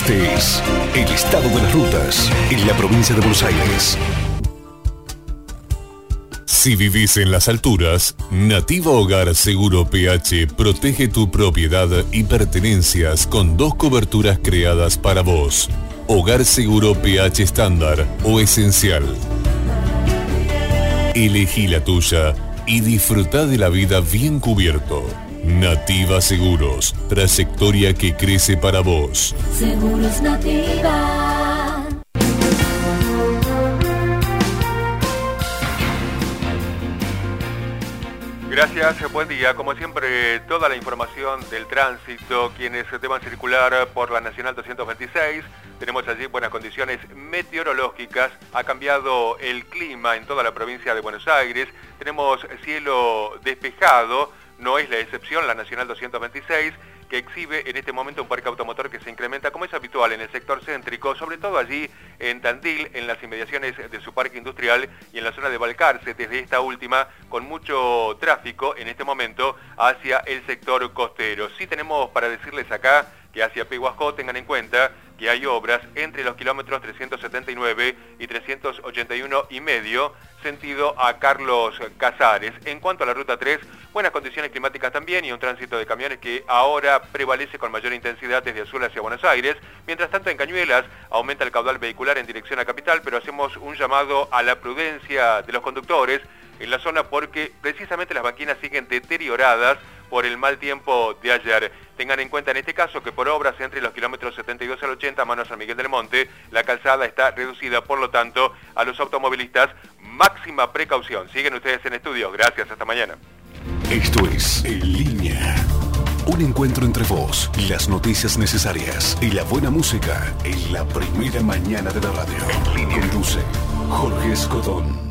Este es el estado de las rutas en la provincia de Buenos Aires. Si vivís en las alturas, Nativa Hogar Seguro PH protege tu propiedad y pertenencias con 2 coberturas creadas para vos. Hogar Seguro PH estándar o esencial. Elegí la tuya y disfruta de la vida bien cubierto. Nativa Seguros, trayectoria que crece para vos. Seguros Nativa. Gracias, buen día. Como siempre, toda la información del tránsito, quienes deban circular por la Nacional 226, tenemos allí buenas condiciones meteorológicas, ha cambiado el clima en toda la provincia de Buenos Aires, tenemos cielo despejado, no es la excepción la Nacional 226, que exhibe en este momento un parque automotor que se incrementa como es habitual en el sector céntrico, sobre todo allí en Tandil, en las inmediaciones de su parque industrial y en la zona de Balcarce, desde esta última, con mucho tráfico en este momento hacia el sector costero. Sí tenemos para decirles acá que hacia Pehuajó tengan en cuenta que hay obras entre los kilómetros 379 y 381 y medio, sentido a Carlos Casares. En cuanto a la ruta 3, buenas condiciones climáticas también y un tránsito de camiones que ahora prevalece con mayor intensidad desde Azul hacia Buenos Aires. Mientras tanto, en Cañuelas aumenta el caudal vehicular en dirección a Capital, pero hacemos un llamado a la prudencia de los conductores en la zona porque precisamente las banquinas siguen deterioradas por el mal tiempo de ayer. Tengan en cuenta en este caso que por obras entre los kilómetros 72 al 80, mano San Miguel del Monte, la calzada está reducida, por lo tanto, a los automovilistas, máxima precaución. Siguen ustedes en estudio. Gracias, hasta mañana. Esto es En Línea. Un encuentro entre vos, las noticias necesarias y la buena música en la primera mañana de la radio. En Línea. Conduce Jorge Escodón.